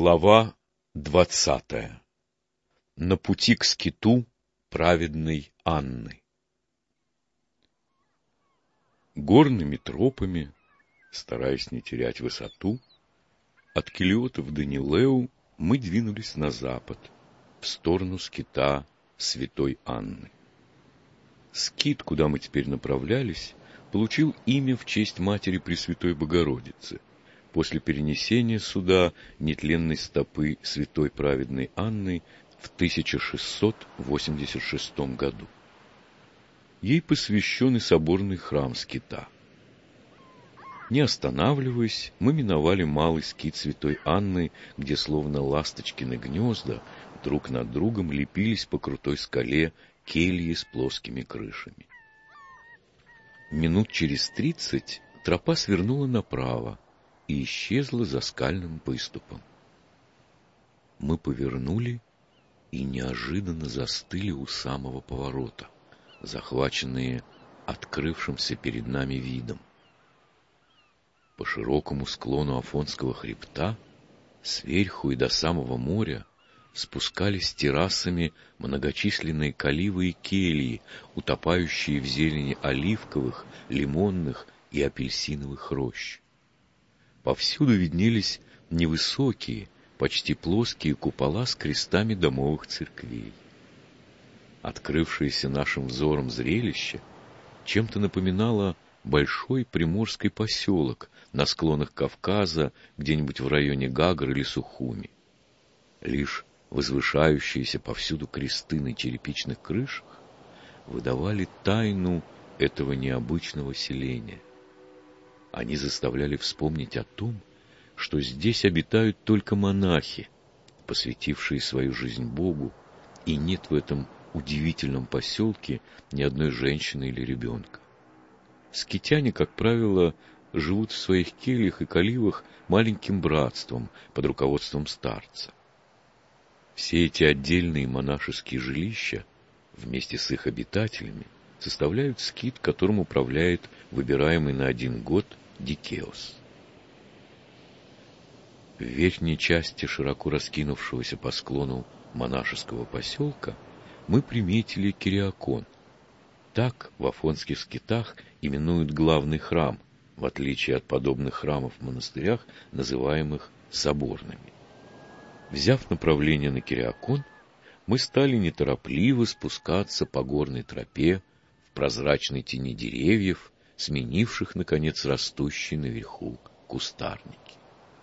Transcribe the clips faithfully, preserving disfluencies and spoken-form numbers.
Глава двадцатая. На пути к скиту праведной Анны. Горными тропами, стараясь не терять высоту, от Келиота в Данилеу мы двинулись на запад, в сторону скита святой Анны. Скит, куда мы теперь направлялись, получил имя в честь матери Пресвятой Богородицы, после перенесения сюда нетленной стопы святой праведной Анны в тысяча шестьсот восемьдесят шестом году. Ей посвящен и соборный храм скита. Не останавливаясь, мы миновали малый скит святой Анны, где словно ласточкины гнезда друг над другом лепились по крутой скале кельи с плоскими крышами. Минут через тридцать тропа свернула направо и исчезла за скальным выступом. Мы повернули и неожиданно застыли у самого поворота, захваченные открывшимся перед нами видом. По широкому склону Афонского хребта, сверху и до самого моря, спускались террасами многочисленные каливы и кельи, утопающие в зелени оливковых, лимонных и апельсиновых рощ. Повсюду виднелись невысокие, почти плоские купола с крестами домовых церквей. Открывшееся нашим взором зрелище чем-то напоминало большой приморский поселок на склонах Кавказа, где-нибудь в районе Гагры или Сухуми. Лишь возвышающиеся повсюду кресты на черепичных крышах выдавали тайну этого необычного селения. Они заставляли вспомнить о том, что здесь обитают только монахи, посвятившие свою жизнь Богу, и нет в этом удивительном поселке ни одной женщины или ребенка. Скитяне, как правило, живут в своих кельях и каливах маленьким братством под руководством старца. Все эти отдельные монашеские жилища, вместе с их обитателями, составляют скит, которым управляет выбираемый на один год Дикеос. В верхней части широко раскинувшегося по склону монашеского поселка мы приметили Кириакон. Так в афонских скитах именуют главный храм, в отличие от подобных храмов в монастырях, называемых соборными. Взяв направление на Кириакон, мы стали неторопливо спускаться по горной тропе в прозрачной тени деревьев, сменивших, наконец, растущие наверху кустарники.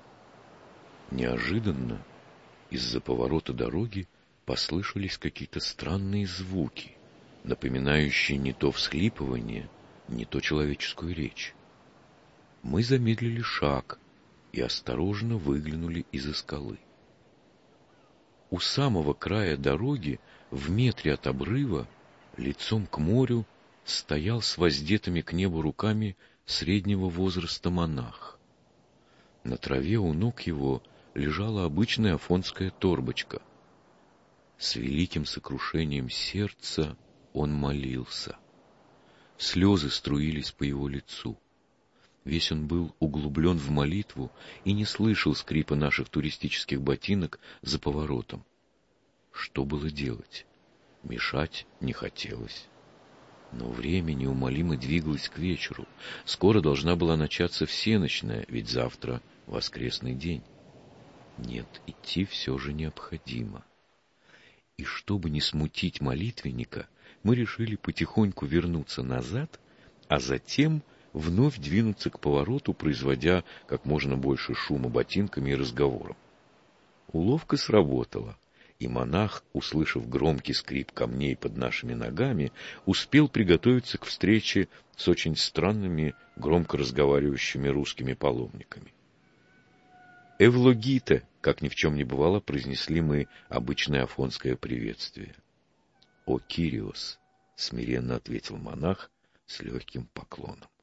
Неожиданно из-за поворота дороги послышались какие-то странные звуки, напоминающие не то всхлипывание, не то человеческую речь. Мы замедлили шаг и осторожно выглянули из-за скалы. У самого края дороги, в метре от обрыва, лицом к морю, стоял с воздетыми к небу руками среднего возраста монах. На траве у ног его лежала обычная афонская торбочка. С великим сокрушением сердца он молился. Слезы струились по его лицу. Весь он был углублен в молитву и не слышал скрипа наших туристических ботинок за поворотом. Что было делать? Мешать не хотелось. Но время неумолимо двигалось к вечеру. Скоро должна была начаться всенощная, ведь завтра воскресный день. Нет, идти все же необходимо. И чтобы не смутить молитвенника, мы решили потихоньку вернуться назад, а затем вновь двинуться к повороту, производя как можно больше шума ботинками и разговором. Уловка сработала, и монах, услышав громкий скрип камней под нашими ногами, успел приготовиться к встрече с очень странными, громко разговаривающими русскими паломниками. «Эвлогите», как ни в чем не бывало, произнесли мы обычное афонское приветствие. «О, Кириос», — смиренно ответил монах с легким поклоном.